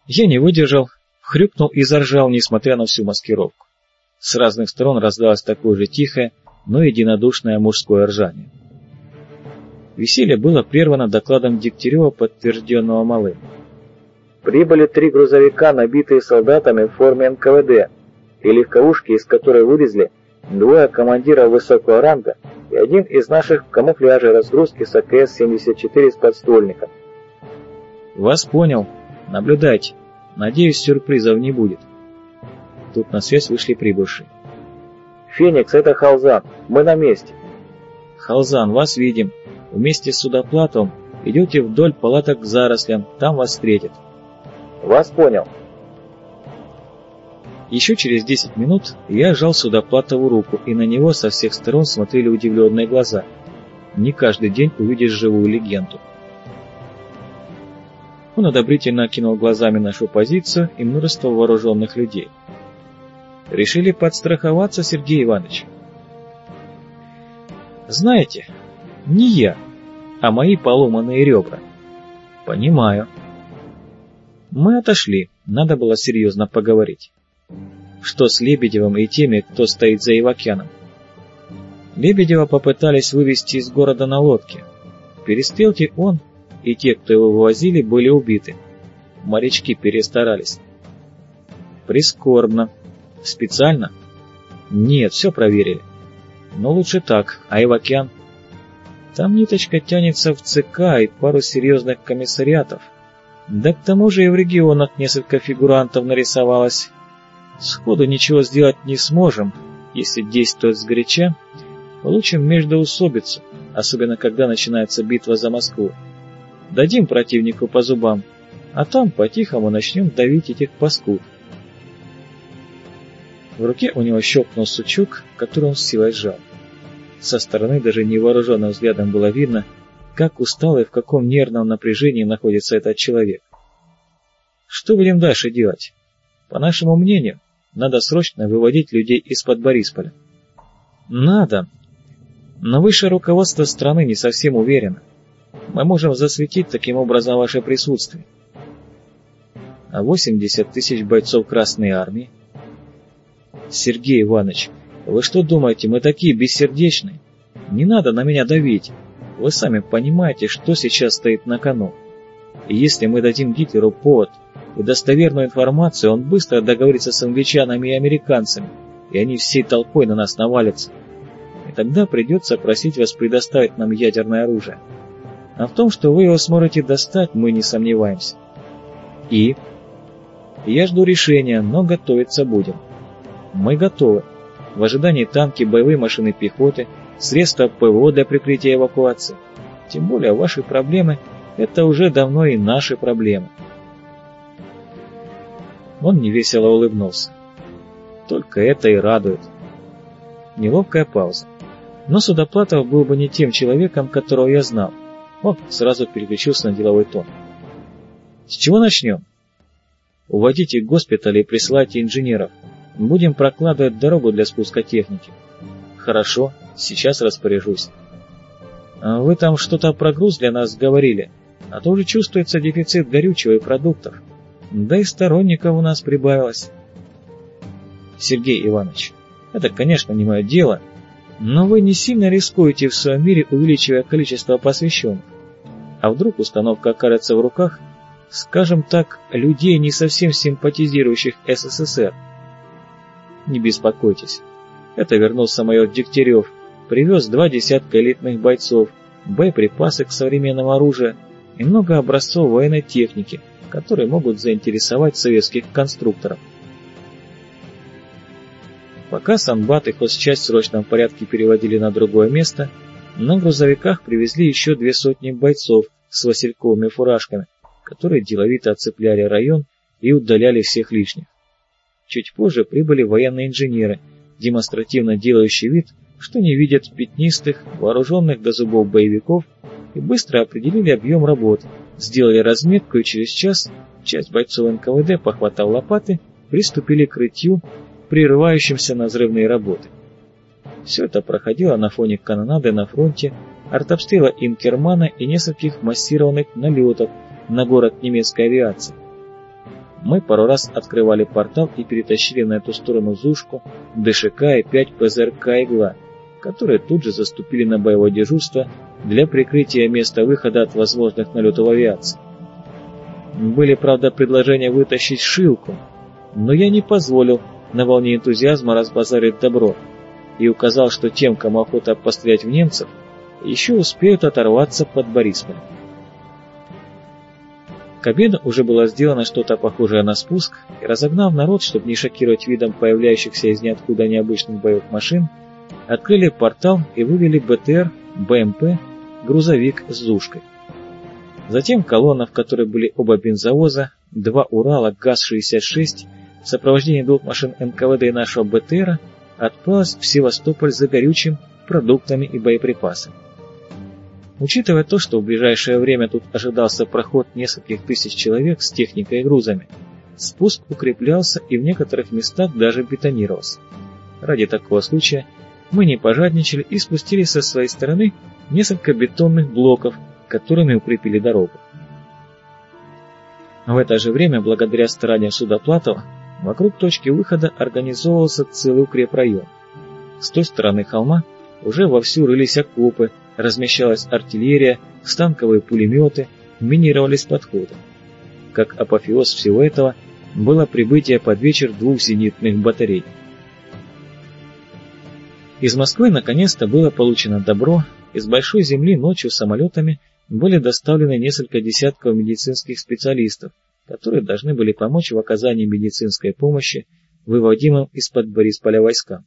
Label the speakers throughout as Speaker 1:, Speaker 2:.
Speaker 1: Я не выдержал, хрюкнул и заржал, несмотря на всю маскировку. С разных сторон раздалось такое же тихое, но единодушное мужское ржание. Веселье было прервано докладом Дегтярева, подтвержденного Малым.
Speaker 2: Прибыли 3 грузовика, набитые солдатами в форме НКВД, и легковушки, из которой вылезли 2 командира высокого ранга и 1 из наших в камуфляже разгрузки с АКС-74 с подствольником.
Speaker 1: Вас понял. Наблюдайте. Надеюсь, сюрпризов не будет. Тут на связь вышли прибывшие.
Speaker 2: «Феникс, это Халзан. Мы на месте».
Speaker 1: «Халзан, вас видим. Вместе с Судоплатовым идете вдоль палаток к зарослям. Там вас встретят».
Speaker 2: «Вас понял».
Speaker 1: Еще через 10 минут я сжал Судоплатову руку, и на него со всех сторон смотрели удивленные глаза. Не каждый день увидишь живую легенду. Он одобрительно окинул глазами нашу позицию и множество вооруженных людей. «Решили подстраховаться, Сергей Иванович?» «Знаете, не я, а мои поломанные ребра». «Понимаю». Мы отошли, надо было серьезно поговорить. Что с Лебедевым и теми, кто стоит за Ивакяном? Лебедева попытались вывести из города на лодке. В перестрелке он и те, кто его вывозили, были убиты. Морячки перестарались. Прискорбно. Специально? Нет, все проверили. Но лучше так, а Ивакян? Там ниточка тянется в ЦК и пару серьезных комиссариатов. Да к тому же и в регионах несколько фигурантов нарисовалось. Сходу ничего сделать не сможем. Если действовать сгоряча, получим междоусобицу, особенно когда начинается битва за Москву. Дадим противнику по зубам, а там по-тихому начнем давить этих паскуд. В руке у него щелкнул сучок, который он с силой сжал. Со стороны даже невооруженным взглядом было видно, как устал и в каком нервном напряжении находится этот человек. Что будем дальше делать? По нашему мнению, надо срочно выводить людей из-под Борисполя. Надо. Но высшее руководство страны не совсем уверено. Мы можем засветить таким образом ваше присутствие. А 80 тысяч бойцов Красной Армии? Сергей Иванович, вы что думаете, мы такие бессердечные? Не надо на меня давить. Вы сами понимаете, что сейчас стоит на кону. И если мы дадим Гитлеру повод и достоверную информацию, он быстро договорится с англичанами и американцами, и они всей толпой на нас навалятся. И тогда придется просить вас предоставить нам ядерное оружие. А в том, что вы его сможете достать, мы не сомневаемся. И? Я жду решения, но готовиться будем. Мы готовы. В ожидании танки, боевые машины пехоты, средства ПВО для прикрытия эвакуации. Тем более ваши проблемы – это уже давно и наши проблемы. Он невесело улыбнулся. Только это и радует. Неловкая пауза. Но Судоплатов был бы не тем человеком, которого я знал. Он сразу переключился на деловой тон. С чего начнем? Уводите госпитали и присылайте инженеров. Будем прокладывать дорогу для спуска техники. Хорошо, сейчас распоряжусь. Вы там что-то про груз для нас говорили, а то уже чувствуется дефицит горючего и продуктов. Да и сторонников у нас прибавилось. Сергей Иванович, это, конечно, не мое дело, но вы не сильно рискуете в своем мире, увеличивая количество посвященных. А вдруг установка окажется в руках, скажем так, людей, не совсем симпатизирующих СССР? Не беспокойтесь. Это вернулся майор Дегтярев, привез 2 десятка элитных бойцов, боеприпасы к современному оружию и много образцов военной техники, которые могут заинтересовать советских конструкторов. Пока Санбат и хозчасть в срочном порядке переводили на другое место, на грузовиках привезли еще 200 бойцов с васильковыми фуражками, которые деловито оцепляли район и удаляли всех лишних. Чуть позже прибыли военные инженеры, демонстративно делающие вид, что не видят пятнистых, вооруженных до зубов боевиков, и быстро определили объем работ, сделали разметку, и через час часть бойцов НКВД, похватав лопаты, приступили к рытью, прерывающимся на взрывные работы. Все это проходило на фоне канонады на фронте, артобстрела Инкермана и нескольких массированных налетов на город немецкой авиации. Мы пару раз открывали портал и перетащили на эту сторону Зушку, ДШК и 5 ПЗРК «Игла», которые тут же заступили на боевое дежурство для прикрытия места выхода от возможных налетов авиации. Были, правда, предложения вытащить Шилку, но я не позволил на волне энтузиазма разбазарить добро и указал, что тем, кому охота пострелять в немцев, еще успеют оторваться под Борисполем. К обеду уже было сделано что-то похожее на спуск, и, разогнав народ, чтобы не шокировать видом появляющихся из ниоткуда необычных боевых машин, открыли портал и вывели БТР, БМП, грузовик с Зушкой. Затем колонна, в которой были оба бензовоза, 2 Урала ГАЗ-66 в сопровождении 2 машин НКВД и нашего БТРа, отправилась в Севастополь за горючим, продуктами и боеприпасами. Учитывая то, что в ближайшее время тут ожидался проход нескольких тысяч человек с техникой и грузами, спуск укреплялся и в некоторых местах даже бетонировался. Ради такого случая мы не пожадничали и спустили со своей стороны несколько бетонных блоков, которыми укрепили дорогу. В это же время, благодаря стараниям Судоплатова, вокруг точки выхода организовывался целый укрепрайон. С той стороны холма уже вовсю рылись окопы, размещалась артиллерия, станковые пулеметы, минировались подходы. Как апофеоз всего этого было прибытие под вечер 2 зенитных батарей. Из Москвы наконец-то было получено добро, из Большой Земли ночью самолетами были доставлены несколько десятков медицинских специалистов, которые должны были помочь в оказании медицинской помощи выводимым из-под Борисполя войскам.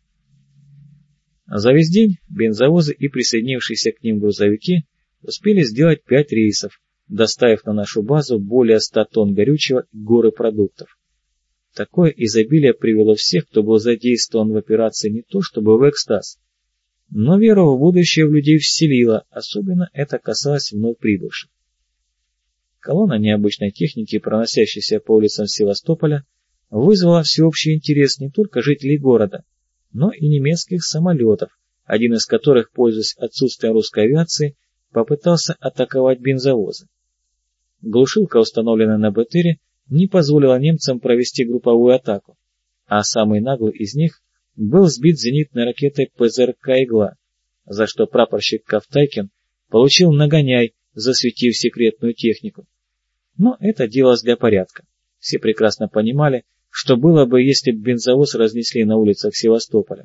Speaker 1: За весь день бензовозы и присоединившиеся к ним грузовики успели сделать 5 рейсов, доставив на нашу базу более 100 тонн горючего и горы продуктов. Такое изобилие привело всех, кто был задействован в операции, не то чтобы в экстаз, но веру в будущее в людей вселило, особенно это касалось вновь прибывших. Колонна необычной техники, проносящейся по улицам Севастополя, вызвала всеобщий интерес не только жителей города, но и немецких самолетов, один из которых, пользуясь отсутствием русской авиации, попытался атаковать бензовозы. Глушилка, установленная на БТРе, не позволила немцам провести групповую атаку, а самый наглый из них был сбит зенитной ракетой ПЗРК «Игла», за что прапорщик Ковтайкин получил нагоняй, засветив секретную технику. Но это делалось для порядка. Все прекрасно понимали, что было бы, если бы бензовоз разнесли на улицах Севастополя.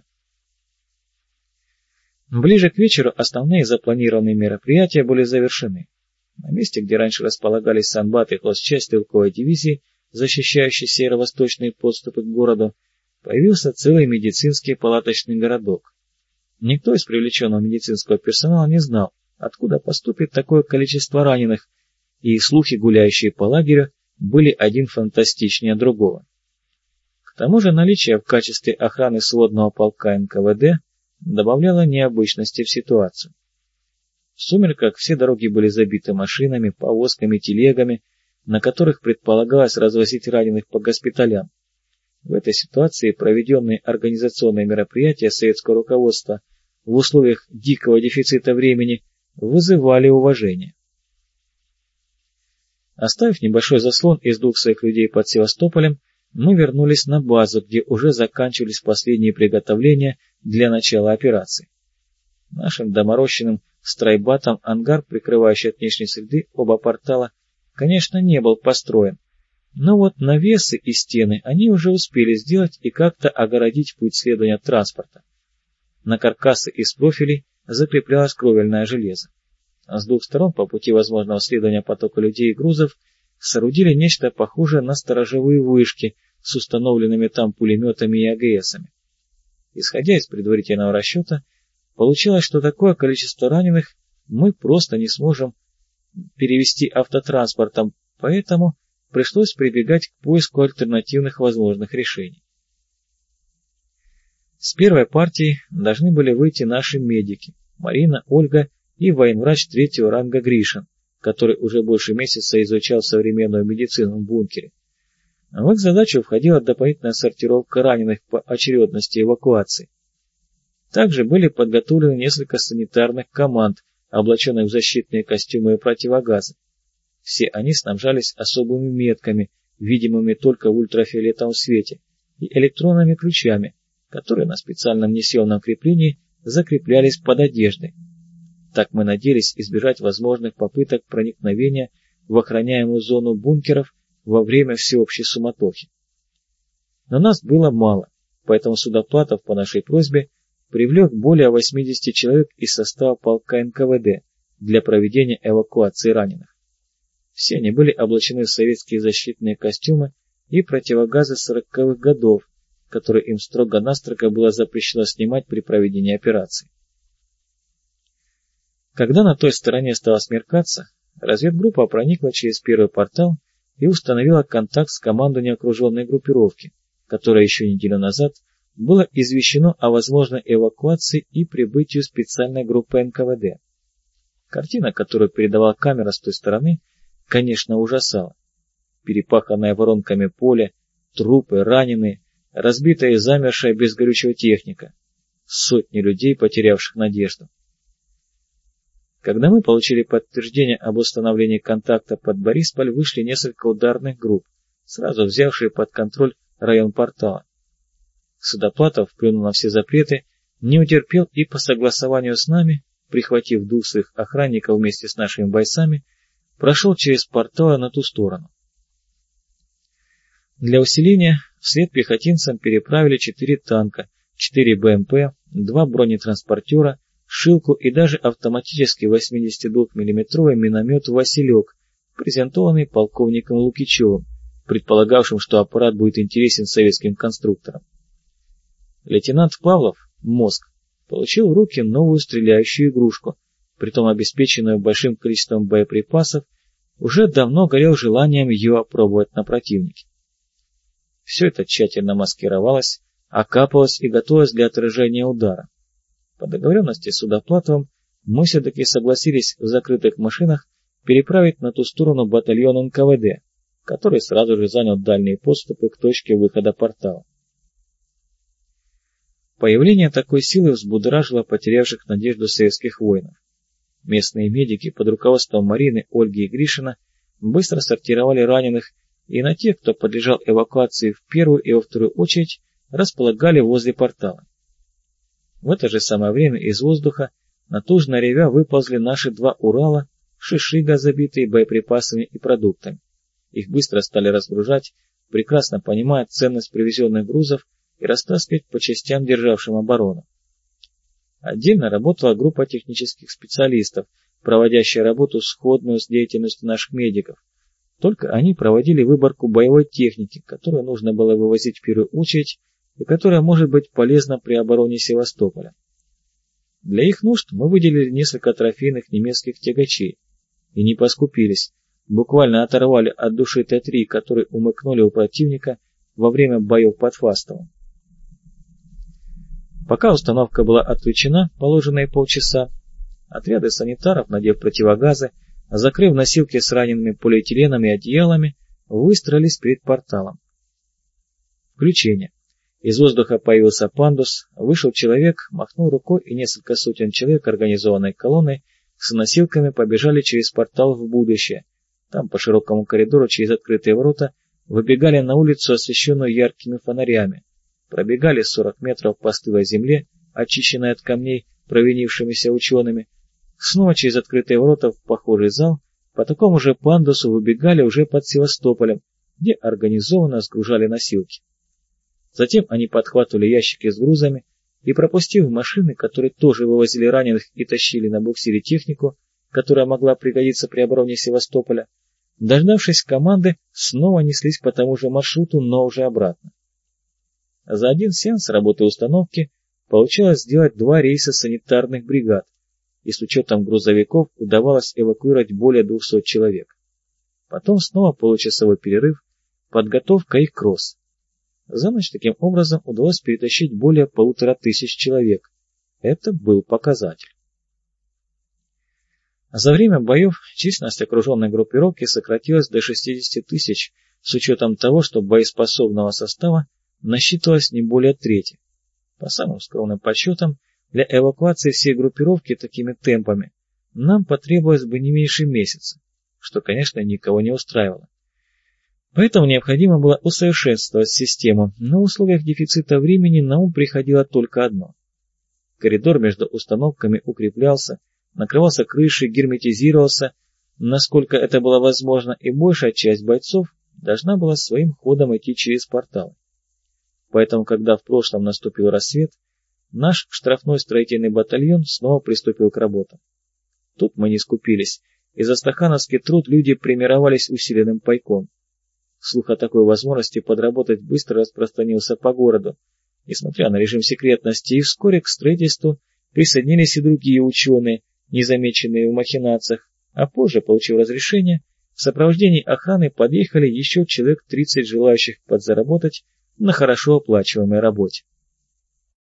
Speaker 1: Ближе к вечеру основные запланированные мероприятия были завершены. На месте, где раньше располагались санбат и хозчасть стрелковой дивизии, защищающей северо-восточные подступы к городу, появился целый медицинский палаточный городок. Никто из привлеченного медицинского персонала не знал, откуда поступит такое количество раненых, и слухи, гуляющие по лагерю, были один фантастичнее другого. К тому же наличие в качестве охраны сводного полка НКВД добавляло необычности в ситуацию. В сумерках все дороги были забиты машинами, повозками, телегами, на которых предполагалось развозить раненых по госпиталям. В этой ситуации проведенные организационные мероприятия советского руководства в условиях дикого дефицита времени вызывали уважение. Оставив небольшой заслон из 2 своих людей под Севастополем, мы вернулись на базу, где уже заканчивались последние приготовления для начала операции. Нашим доморощенным страйбатом ангар, прикрывающий от внешней среды оба портала, конечно, не был построен, но вот навесы и стены они уже успели сделать и как-то огородить путь следования транспорта. На каркасы из профилей закреплялось кровельное железо. С 2 сторон по пути возможного следования потока людей и грузов соорудили нечто похожее на сторожевые вышки с установленными там пулеметами и АГСами. Исходя из предварительного расчета, получалось, что такое количество раненых мы просто не сможем перевести автотранспортом, поэтому пришлось прибегать к поиску альтернативных возможных решений. С первой партией должны были выйти наши медики Марина, Ольга и военврач 3-го ранга Гришин, который уже больше месяца изучал современную медицину в бункере. В их задачу входила дополнительная сортировка раненых по очередности эвакуации. Также были подготовлены несколько санитарных команд, облаченных в защитные костюмы и противогазы. Все они снабжались особыми метками, видимыми только в ультрафиолетовом свете, и электронными ключами, которые на специальном несъемном креплении закреплялись под одеждой. Так мы надеялись избежать возможных попыток проникновения в охраняемую зону бункеров во время всеобщей суматохи. Но нас было мало, поэтому Судоплатов по нашей просьбе привлек более 80 человек из состава полка НКВД для проведения эвакуации раненых. Все они были облачены в советские защитные костюмы и противогазы 40-х годов, которые им строго-настрого было запрещено снимать при проведении операции. Когда на той стороне стало смеркаться, разведгруппа проникла через первый портал и установила контакт с командой окруженной группировки, которая еще неделю назад было извещено о возможной эвакуации и прибытию специальной группы НКВД. Картина, которую передавала камера с той стороны, конечно, ужасала. Перепаханное воронками поле, трупы, раненые, разбитая и замершая без горючего техника, сотни людей, потерявших надежду. Когда мы получили подтверждение об установлении контакта под Борисполь, вышли несколько ударных групп, сразу взявшие под контроль район портала. Судоплатов, плюнув на все запреты, не утерпел и по согласованию с нами, прихватив 2 своих охранников вместе с нашими бойцами, прошел через портал на ту сторону. Для усиления вслед пехотинцам переправили 4 танка, 4 БМП, 2 бронетранспортера, Шилку и даже автоматический 82 мм миномет «Василек», презентованный полковником Лукичевым, предполагавшим, что аппарат будет интересен советским конструкторам. Лейтенант Павлов, мозг, получил в руки новую стреляющую игрушку, притом обеспеченную большим количеством боеприпасов, уже давно горел желанием ее опробовать на противнике. Все это тщательно маскировалось, окапывалось и готовилось для отражения удара. По договоренности с Судоплатовым мы все-таки согласились в закрытых машинах переправить на ту сторону батальон НКВД, который сразу же занял дальние подступы к точке выхода портала. Появление такой силы взбудоражило потерявших надежду советских воинов. Местные медики под руководством Марины, Ольги и Гришина быстро сортировали раненых и на тех, кто подлежал эвакуации в первую и во вторую очередь, располагали возле портала. В это же самое время из воздуха, натужно ревя, выползли наши 2 Урала, шишига, забитые боеприпасами и продуктами. Их быстро стали разгружать, прекрасно понимая ценность привезенных грузов и растаскивать по частям, державшим оборону. Отдельно работала группа технических специалистов, проводящая работу сходную с деятельностью наших медиков. Только они проводили выборку боевой техники, которую нужно было вывозить в первую очередь и которая может быть полезна при обороне Севастополя. Для их нужд мы выделили несколько трофейных немецких тягачей и не поскупились, буквально оторвали от души Т-3, которые умыкнули у противника во время боев под Фастовым. Пока установка была отключена, положенные полчаса, отряды санитаров, надев противогазы, закрыв носилки с ранеными полиэтиленом и одеялами, выстроились перед порталом. Включение. Из воздуха появился пандус, вышел человек, махнул рукой, и несколько сотен человек организованной колонной с носилками побежали через портал в будущее. Там по широкому коридору через открытые ворота выбегали на улицу, освещенную яркими фонарями, пробегали 40 метров по стылой земле, очищенной от камней провинившимися учеными, снова через открытые ворота в похожий зал, по такому же пандусу выбегали уже под Севастополем, где организованно сгружали носилки. Затем они подхватывали ящики с грузами и, пропустив машины, которые тоже вывозили раненых и тащили на буксире технику, которая могла пригодиться при обороне Севастополя, дождавшись команды, снова неслись по тому же маршруту, но уже обратно. За один сеанс работы установки получалось сделать 2 рейса санитарных бригад, и с учетом грузовиков удавалось эвакуировать более 200 человек. Потом снова получасовой перерыв, подготовка и кросс. За ночь таким образом удалось перетащить более 1500 человек. Это был показатель. За время боев численность окруженной группировки сократилась до 60 000, с учетом того, что боеспособного состава насчитывалось не более трети. По самым скромным подсчетам, для эвакуации всей группировки такими темпами нам потребовалось бы не меньше месяца, что, конечно, никого не устраивало. Поэтому необходимо было усовершенствовать систему, но в условиях дефицита времени на ум приходило только одно. Коридор между установками укреплялся, накрывался крышей, герметизировался, насколько это было возможно, и большая часть бойцов должна была своим ходом идти через портал. Поэтому, когда в прошлом наступил рассвет, наш штрафной строительный батальон снова приступил к работам. Тут мы не скупились, и за стахановский труд люди премировались усиленным пайком. Слух о такой возможности подработать быстро распространился по городу, несмотря на режим секретности, и вскоре к строительству присоединились и другие ученые, незамеченные в махинациях, а позже, получив разрешение, в сопровождении охраны подъехали еще человек 30 желающих подзаработать на хорошо оплачиваемой работе.